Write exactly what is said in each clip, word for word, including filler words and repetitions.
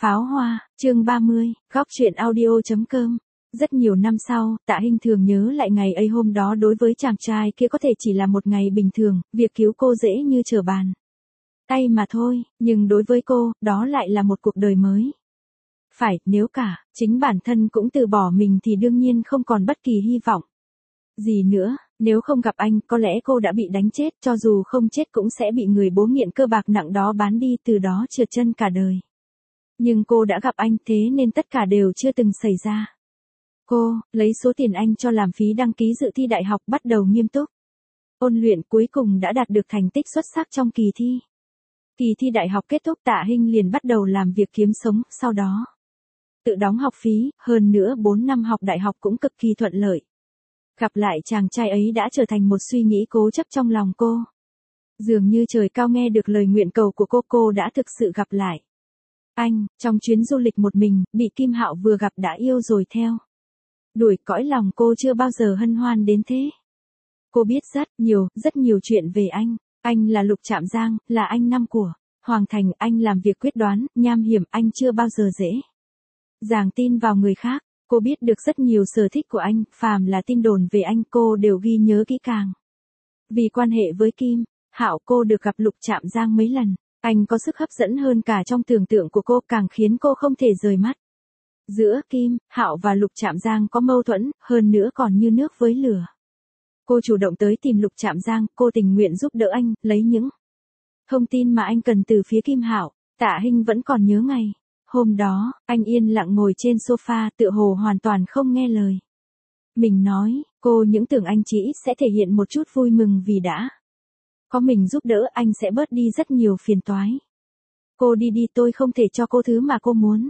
Pháo hoa, chương ba mươi, góc truyện audio.com. Rất nhiều năm sau, Tạ Hinh thường nhớ lại ngày ấy hôm đó đối với chàng trai kia có thể chỉ là một ngày bình thường, việc cứu cô dễ như trở bàn tay mà thôi, nhưng đối với cô, đó lại là một cuộc đời mới. Phải, nếu cả, chính bản thân cũng từ bỏ mình thì đương nhiên không còn bất kỳ hy vọng gì nữa, nếu không gặp anh, có lẽ cô đã bị đánh chết, cho dù không chết cũng sẽ bị người bố nghiện cơ bạc nặng đó bán đi, từ đó trượt chân cả đời. Nhưng cô đã gặp anh, thế nên tất cả đều chưa từng xảy ra. Cô, lấy số tiền anh cho làm phí đăng ký dự thi đại học bắt đầu nghiêm túc ôn luyện, cuối cùng đã đạt được thành tích xuất sắc trong kỳ thi. Kỳ thi đại học kết thúc, Tạ Hinh liền bắt đầu làm việc kiếm sống, sau đó tự đóng học phí, hơn nữa bốn năm học đại học cũng cực kỳ thuận lợi. Gặp lại chàng trai ấy đã trở thành một suy nghĩ cố chấp trong lòng cô. Dường như trời cao nghe được lời nguyện cầu của cô, cô đã thực sự gặp lại anh, trong chuyến du lịch một mình, bị Kim Hạo vừa gặp đã yêu rồi theo đuổi, cõi lòng cô chưa bao giờ hân hoan đến thế. Cô biết rất nhiều, rất nhiều chuyện về anh. Anh là Lục Trạm Giang, là anh năm của Hoàng Thành, anh làm việc quyết đoán, nham hiểm, anh chưa bao giờ dễ dàng tin vào người khác. Cô biết được rất nhiều sở thích của anh, phàm là tin đồn về anh cô đều ghi nhớ kỹ càng. Vì quan hệ với Kim Hạo, cô được gặp Lục Trạm Giang mấy lần. Anh có sức hấp dẫn hơn cả trong tưởng tượng của cô, càng khiến cô không thể rời mắt. Giữa Kim Hạo và Lục Trạm Giang có mâu thuẫn, hơn nữa còn như nước với lửa. Cô chủ động tới tìm Lục Trạm Giang, cô tình nguyện giúp đỡ anh, lấy những thông tin mà anh cần từ phía Kim Hạo. Tạ Hinh vẫn còn nhớ ngày hôm đó, anh yên lặng ngồi trên sofa, tựa hồ hoàn toàn không nghe lời mình nói. Cô những tưởng anh chỉ sẽ thể hiện một chút vui mừng vì đã có mình giúp đỡ, anh sẽ bớt đi rất nhiều phiền toái. Cô đi đi, tôi không thể cho cô thứ mà cô muốn.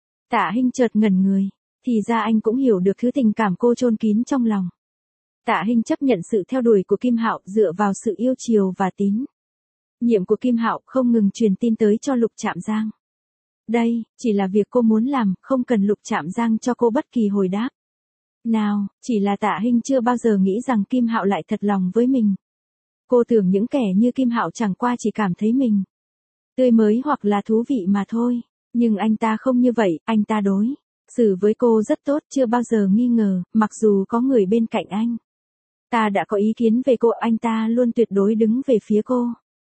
Tạ Hinh chợt ngẩn người, thì ra anh cũng hiểu được thứ tình cảm cô chôn kín trong lòng. Tạ Hinh chấp nhận sự theo đuổi của Kim Hạo dựa vào sự yêu chiều và tín nhiệm của Kim Hạo, không ngừng truyền tin tới cho Lục Trạm Giang. Đây chỉ là việc cô muốn làm, không cần Lục Trạm Giang cho cô bất kỳ hồi đáp nào, chỉ là Tạ Hinh chưa bao giờ nghĩ rằng Kim Hạo lại thật lòng với mình. Cô tưởng những kẻ như Kim Hạo chẳng qua chỉ cảm thấy mình tươi mới hoặc là thú vị mà thôi, nhưng anh ta không như vậy, anh ta đối xử với cô rất tốt, chưa bao giờ nghi ngờ, mặc dù có người bên cạnh anh ta đã có ý kiến về cô, anh ta luôn tuyệt đối đứng về phía cô.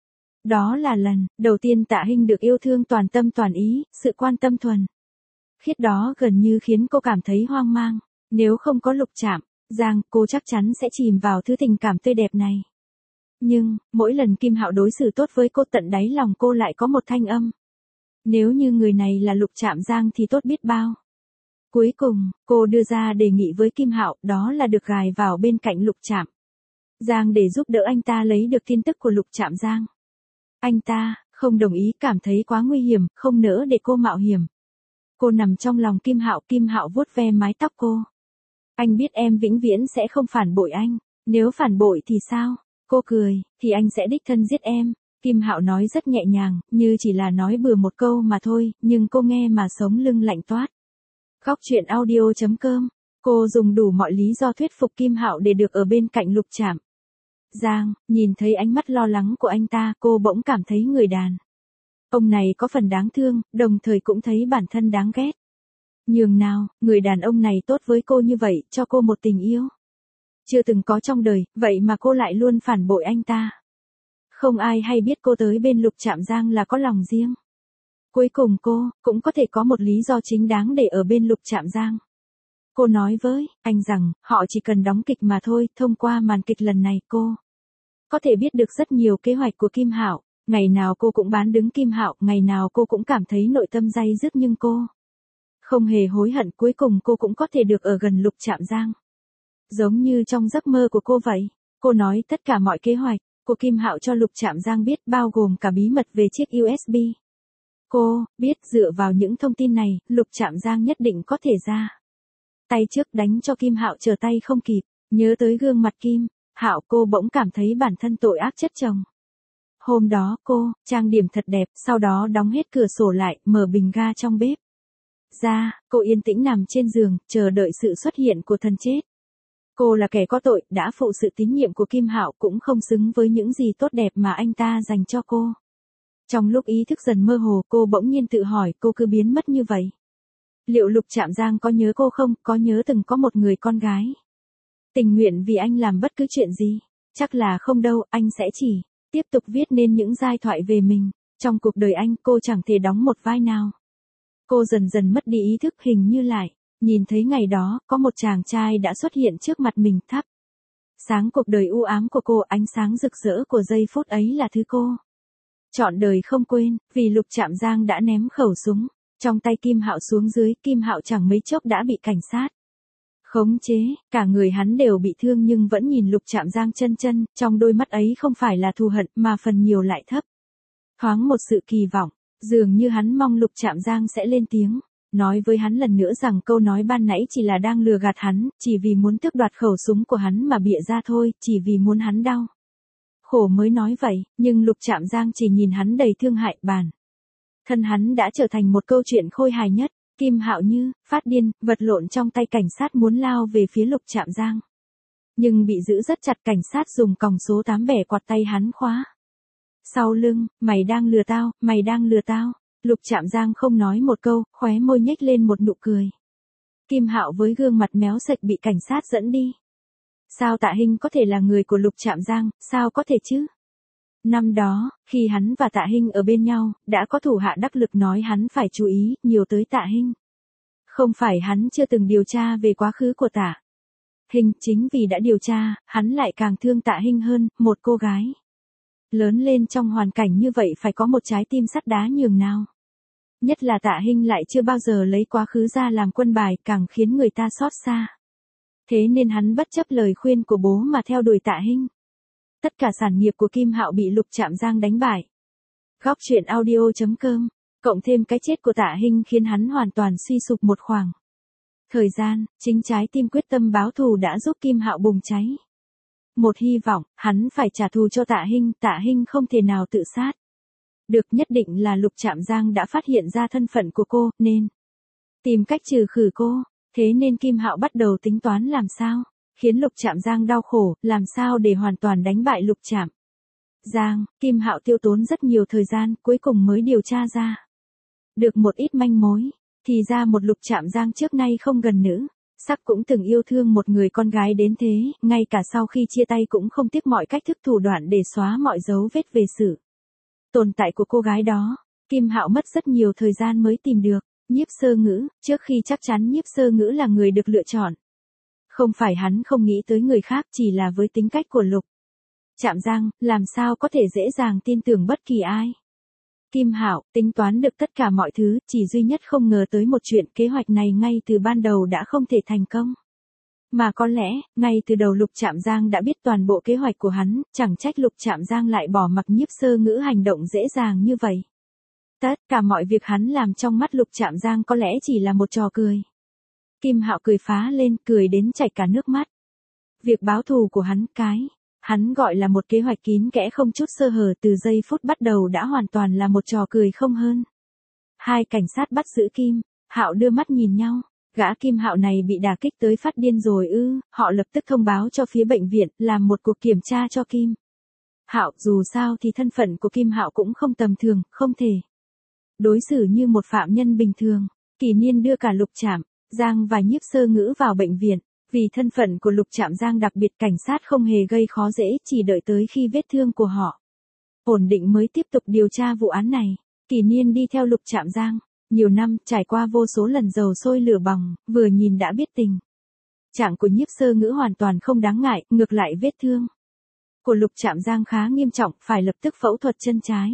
Đó là lần đầu tiên Tạ Hinh được yêu thương toàn tâm toàn ý, sự quan tâm thuần khiết đó gần như khiến cô cảm thấy hoang mang. Nếu không có Lục Trạm Giang, cô chắc chắn sẽ chìm vào thứ tình cảm tươi đẹp này. Nhưng, mỗi lần Kim Hạo đối xử tốt với cô, tận đáy lòng cô lại có một thanh âm. Nếu như người này là Lục Trạm Giang thì tốt biết bao. Cuối cùng, cô đưa ra đề nghị với Kim Hạo, đó là được gài vào bên cạnh Lục Trạm Giang để giúp đỡ anh ta lấy được tin tức của Lục Trạm Giang. Anh ta không đồng ý, cảm thấy quá nguy hiểm, không nỡ để cô mạo hiểm. Cô nằm trong lòng Kim Hạo, Kim Hạo vuốt ve mái tóc cô. Anh biết em vĩnh viễn sẽ không phản bội anh, nếu phản bội thì sao? Cô cười, thì anh sẽ đích thân giết em. Kim Hạo nói rất nhẹ nhàng, như chỉ là nói bừa một câu mà thôi, nhưng cô nghe mà sống lưng lạnh toát. Góc truyện audio.com. Cô dùng đủ mọi lý do thuyết phục Kim Hạo để được ở bên cạnh Lục Trạm Giang. Nhìn thấy ánh mắt lo lắng của anh ta, cô bỗng cảm thấy người đàn ông này có phần đáng thương, đồng thời cũng thấy bản thân đáng ghét. Nhường nào, người đàn ông này tốt với cô như vậy, cho cô một tình yêu chưa từng có trong đời, vậy mà cô lại luôn phản bội anh ta. Không ai hay biết cô tới bên Lục Trạm Giang là có lòng riêng. Cuối cùng cô cũng có thể có một lý do chính đáng để ở bên Lục Trạm Giang. Cô nói với anh rằng, họ chỉ cần đóng kịch mà thôi, thông qua màn kịch lần này cô có thể biết được rất nhiều kế hoạch của Kim Hạo. Ngày nào cô cũng bán đứng Kim Hạo, ngày nào cô cũng cảm thấy nội tâm day dứt, nhưng cô không hề hối hận, cuối cùng cô cũng có thể được ở gần Lục Trạm Giang. Giống như trong giấc mơ của cô vậy. Cô nói tất cả mọi kế hoạch của Kim Hạo cho Lục Trạm Giang biết, bao gồm cả bí mật về chiếc u ét bê. Cô biết dựa vào những thông tin này, Lục Trạm Giang nhất định có thể ra tay trước, đánh cho Kim Hạo trở tay không kịp. Nhớ tới gương mặt Kim Hạo, cô bỗng cảm thấy bản thân tội ác chất chồng. Hôm đó cô trang điểm thật đẹp, sau đó đóng hết cửa sổ lại, mở bình ga trong bếp ra, cô yên tĩnh nằm trên giường, chờ đợi sự xuất hiện của thần chết. Cô là kẻ có tội, đã phụ sự tín nhiệm của Kim Hạo, cũng không xứng với những gì tốt đẹp mà anh ta dành cho cô. Trong lúc ý thức dần mơ hồ, cô bỗng nhiên tự hỏi cô cứ biến mất như vậy. Liệu Lục Trạm Giang có nhớ cô không, có nhớ từng có một người con gái tình nguyện vì anh làm bất cứ chuyện gì? Chắc là không đâu, anh sẽ chỉ tiếp tục viết nên những giai thoại về mình. Trong cuộc đời anh, cô chẳng thể đóng một vai nào. Cô dần dần mất đi ý thức, hình như lại nhìn thấy ngày đó, có một chàng trai đã xuất hiện trước mặt mình, thắp sáng cuộc đời u ám của cô. Ánh sáng rực rỡ của giây phút ấy là thứ cô trọn đời không quên, vì Lục Trạm Giang đã ném khẩu súng trong tay Kim Hạo xuống dưới. Kim Hạo chẳng mấy chốc đã bị cảnh sát khống chế, cả người hắn đều bị thương nhưng vẫn nhìn Lục Trạm Giang chân chân, trong đôi mắt ấy không phải là thù hận mà phần nhiều lại thấp thoáng một sự kỳ vọng, dường như hắn mong Lục Trạm Giang sẽ lên tiếng, nói với hắn lần nữa rằng câu nói ban nãy chỉ là đang lừa gạt hắn, chỉ vì muốn tước đoạt khẩu súng của hắn mà bịa ra thôi, chỉ vì muốn hắn đau khổ mới nói vậy, nhưng Lục Trạm Giang chỉ nhìn hắn đầy thương hại. Bản thân hắn đã trở thành một câu chuyện khôi hài nhất. Kim Hạo như phát điên, vật lộn trong tay cảnh sát muốn lao về phía Lục Trạm Giang. Nhưng bị giữ rất chặt, cảnh sát dùng còng số tám bẻ quạt tay hắn khóa sau lưng. Mày đang lừa tao, mày đang lừa tao. Lục Trạm Giang không nói một câu, khóe môi nhếch lên một nụ cười. Kim Hạo với gương mặt méo sạch bị cảnh sát dẫn đi. Sao Tạ Hinh có thể là người của Lục Trạm Giang, sao có thể chứ? Năm đó, khi hắn và Tạ Hinh ở bên nhau, đã có thủ hạ đắc lực nói hắn phải chú ý nhiều tới Tạ Hinh. Không phải hắn chưa từng điều tra về quá khứ của Tạ Hinh, chính vì đã điều tra, hắn lại càng thương Tạ Hinh hơn. Một cô gái lớn lên trong hoàn cảnh như vậy phải có một trái tim sắt đá nhường nào. Nhất là Tạ Hinh lại chưa bao giờ lấy quá khứ ra làm quân bài, càng khiến người ta xót xa. Thế nên hắn bất chấp lời khuyên của bố mà theo đuổi Tạ Hinh. Tất cả sản nghiệp của Kim Hạo bị Lục Trạm Giang đánh bại. Góc truyện audio chấm com, cộng thêm cái chết của Tạ Hinh khiến hắn hoàn toàn suy sụp một khoảng thời gian. Chính trái tim quyết tâm báo thù đã giúp Kim Hạo bùng cháy một hy vọng, hắn phải trả thù cho Tạ Hinh. Tạ Hinh không thể nào tự sát được, nhất định là Lục Trạm Giang đã phát hiện ra thân phận của cô, nên tìm cách trừ khử cô. Thế nên Kim Hạo bắt đầu tính toán làm sao khiến Lục Trạm Giang đau khổ, làm sao để hoàn toàn đánh bại Lục Trạm Giang. Kim Hạo tiêu tốn rất nhiều thời gian, cuối cùng mới điều tra ra được một ít manh mối. Thì ra một Lục Trạm Giang trước nay không gần nữ sắc cũng từng yêu thương một người con gái đến thế, ngay cả sau khi chia tay cũng không tiếc mọi cách thức thủ đoạn để xóa mọi dấu vết về sự tồn tại của cô gái đó. Kim Hạo mất rất nhiều thời gian mới tìm được Nhiếp Sơ Ngữ, trước khi chắc chắn Nhiếp Sơ Ngữ là người được lựa chọn. Không phải hắn không nghĩ tới người khác, chỉ là với tính cách của Lục Trạm Giang, làm sao có thể dễ dàng tin tưởng bất kỳ ai. Kim Hạo tính toán được tất cả mọi thứ, chỉ duy nhất không ngờ tới một chuyện, kế hoạch này ngay từ ban đầu đã không thể thành công. Mà có lẽ, ngay từ đầu Lục Trạm Giang đã biết toàn bộ kế hoạch của hắn, chẳng trách Lục Trạm Giang lại bỏ mặc Nhiếp Sơ Ngữ hành động dễ dàng như vậy. Tất cả mọi việc hắn làm trong mắt Lục Trạm Giang có lẽ chỉ là một trò cười. Kim Hạo cười phá lên, cười đến chảy cả nước mắt. Việc báo thù của hắn, cái hắn gọi là một kế hoạch kín kẽ không chút sơ hở, từ giây phút bắt đầu đã hoàn toàn là một trò cười không hơn. Hai cảnh sát bắt giữ Kim Hạo đưa mắt nhìn nhau. Gã Kim Hạo này bị đả kích tới phát điên rồi ư? Họ lập tức thông báo cho phía bệnh viện, làm một cuộc kiểm tra cho Kim Hạo. Dù sao thì thân phận của Kim Hạo cũng không tầm thường, không thể đối xử như một phạm nhân bình thường. Kỳ Niên đưa cả Lục Trạm Giang và Nhiếp Sơ Ngữ vào bệnh viện. Vì thân phận của Lục Trạm Giang đặc biệt, cảnh sát không hề gây khó dễ, chỉ đợi tới khi vết thương của họ ổn định mới tiếp tục điều tra vụ án này. Kỳ Niên đi theo Lục Trạm Giang nhiều năm, trải qua vô số lần dầu sôi lửa bỏng, vừa nhìn đã biết tình trạng của Nhiếp Sơ Ngữ hoàn toàn không đáng ngại, ngược lại vết thương của Lục Trạm Giang khá nghiêm trọng, phải lập tức phẫu thuật chân trái.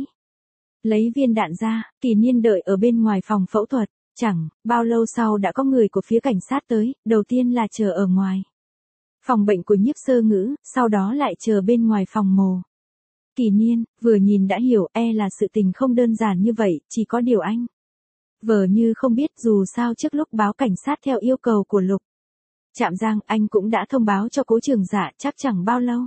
Lấy viên đạn ra, Kỳ Niên đợi ở bên ngoài phòng phẫu thuật. Chẳng bao lâu sau đã có người của phía cảnh sát tới, đầu tiên là chờ ở ngoài phòng bệnh của Nhiếp Sơ Ngữ, sau đó lại chờ bên ngoài phòng mổ. Kỳ Niên vừa nhìn đã hiểu, e là sự tình không đơn giản như vậy, chỉ có điều anh vờ như không biết. Dù sao trước lúc báo cảnh sát theo yêu cầu của Lục Trạm Giang, anh cũng đã thông báo cho Cố Trường Dạ, chắc chẳng bao lâu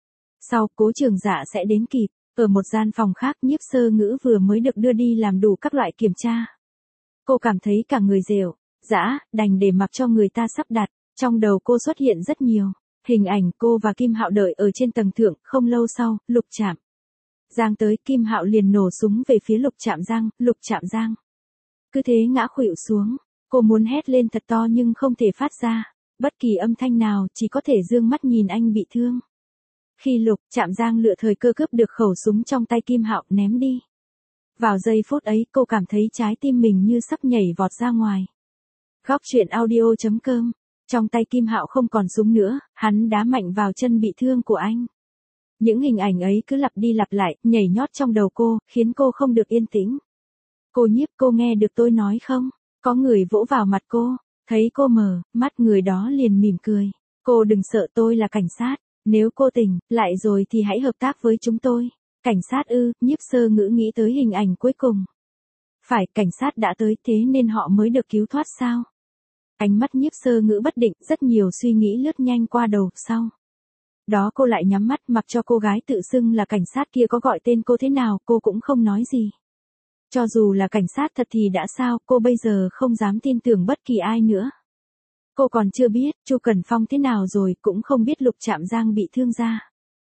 sau Cố Trường Dạ sẽ đến kịp. Ở một gian phòng khác, Nhiếp Sơ Ngữ vừa mới được đưa đi làm đủ các loại kiểm tra. Cô cảm thấy cả người rệu rã, đành để mặc cho người ta sắp đặt. Trong đầu cô xuất hiện rất nhiều hình ảnh cô và Kim Hạo đợi ở trên tầng thượng. Không lâu sau, Lục Trạm Giang tới, Kim Hạo liền nổ súng về phía Lục Trạm Giang, Lục Trạm Giang cứ thế ngã khuỵu xuống. Cô muốn hét lên thật to nhưng không thể phát ra bất kỳ âm thanh nào, chỉ có thể dương mắt nhìn anh bị thương. Khi Lục Trạm Giang lựa thời cơ cướp được khẩu súng trong tay Kim Hạo ném đi. Vào giây phút ấy, cô cảm thấy trái tim mình như sắp nhảy vọt ra ngoài. Góc truyện audio chấm com. Trong tay Kim Hạo không còn súng nữa, hắn đá mạnh vào chân bị thương của anh. Những hình ảnh ấy cứ lặp đi lặp lại, nhảy nhót trong đầu cô, khiến cô không được yên tĩnh. Cô Nhiếp, cô nghe được tôi nói không? Có người vỗ vào mặt cô, thấy cô mở mắt, người đó liền mỉm cười. Cô đừng sợ, tôi là cảnh sát, nếu cô tỉnh lại rồi thì hãy hợp tác với chúng tôi. Cảnh sát ư? Nhiếp Sơ Ngữ nghĩ tới hình ảnh cuối cùng. Phải, cảnh sát đã tới, thế nên họ mới được cứu thoát sao? Ánh mắt Nhiếp Sơ Ngữ bất định, rất nhiều suy nghĩ lướt nhanh qua đầu. Sau đó cô lại nhắm mắt, mặc cho cô gái tự xưng là cảnh sát kia có gọi tên cô thế nào, cô cũng không nói gì. Cho dù là cảnh sát thật thì đã sao, cô bây giờ không dám tin tưởng bất kỳ ai nữa. Cô còn chưa biết Chu Cẩn Phong thế nào rồi, cũng không biết Lục Trạm Giang bị thương ra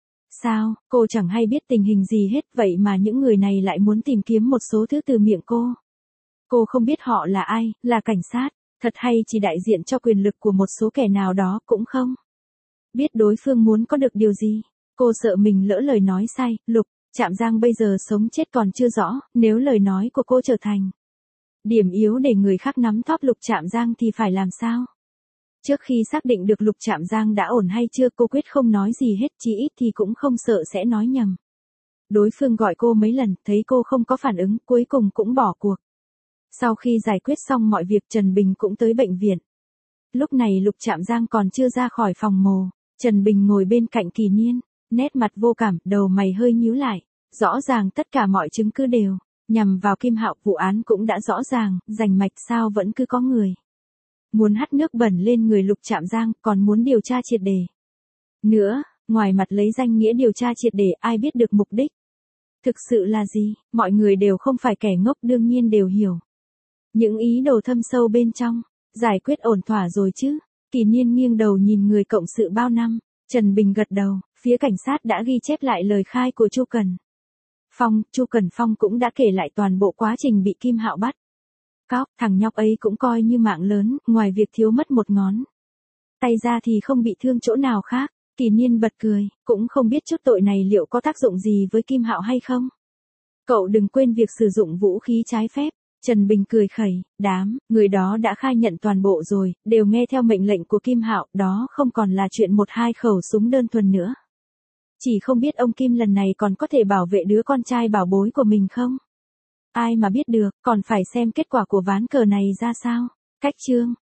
sao, cô chẳng hay biết tình hình gì hết, vậy mà những người này lại muốn tìm kiếm một số thứ từ miệng cô. Cô không biết họ là ai, là cảnh sát, thật hay chỉ đại diện cho quyền lực của một số kẻ nào đó, cũng không biết đối phương muốn có được điều gì. Cô sợ mình lỡ lời nói sai. Lục Trạm Giang bây giờ sống chết còn chưa rõ, nếu lời nói của cô trở thành điểm yếu để người khác nắm thóp Lục Trạm Giang thì phải làm sao? Trước khi xác định được Lục Trạm Giang đã ổn hay chưa, cô quyết không nói gì hết, chí ít thì cũng không sợ sẽ nói nhầm. Đối phương gọi cô mấy lần, thấy cô không có phản ứng, cuối cùng cũng bỏ cuộc. Sau khi giải quyết xong mọi việc, Trần Bình cũng tới bệnh viện. Lúc này Lục Trạm Giang còn chưa ra khỏi phòng mổ. Trần Bình ngồi bên cạnh Kỳ Niên, nét mặt vô cảm, đầu mày hơi nhíu lại. Rõ ràng tất cả mọi chứng cứ đều nhằm vào Kim Hạo, vụ án cũng đã rõ ràng, rành mạch, sao vẫn cứ có người muốn hắt nước bẩn lên người Lục Trạm Giang, còn muốn điều tra triệt để nữa. Ngoài mặt lấy danh nghĩa điều tra triệt để, ai biết được mục đích thực sự là gì? Mọi người đều không phải kẻ ngốc, đương nhiên đều hiểu những ý đồ thâm sâu bên trong. Giải quyết ổn thỏa rồi chứ? Kỳ Niên nghiêng đầu nhìn người cộng sự bao năm. Trần Bình gật đầu, phía cảnh sát đã ghi chép lại lời khai của Chu Cẩn Phong. Chu Cẩn Phong cũng đã kể lại toàn bộ quá trình bị Kim Hạo bắt cóc. Thằng nhóc ấy cũng coi như mạng lớn, ngoài việc thiếu mất một ngón tay ra thì không bị thương chỗ nào khác. Kỳ Niên bật cười, cũng không biết chút tội này liệu có tác dụng gì với Kim Hạo hay không. Cậu đừng quên việc sử dụng vũ khí trái phép. Trần Bình cười khẩy, đám người đó đã khai nhận toàn bộ rồi, đều nghe theo mệnh lệnh của Kim Hạo, đó không còn là chuyện một hai khẩu súng đơn thuần nữa. Chỉ không biết ông Kim lần này còn có thể bảo vệ đứa con trai bảo bối của mình không? Ai mà biết được, còn phải xem kết quả của ván cờ này ra sao. Cách chương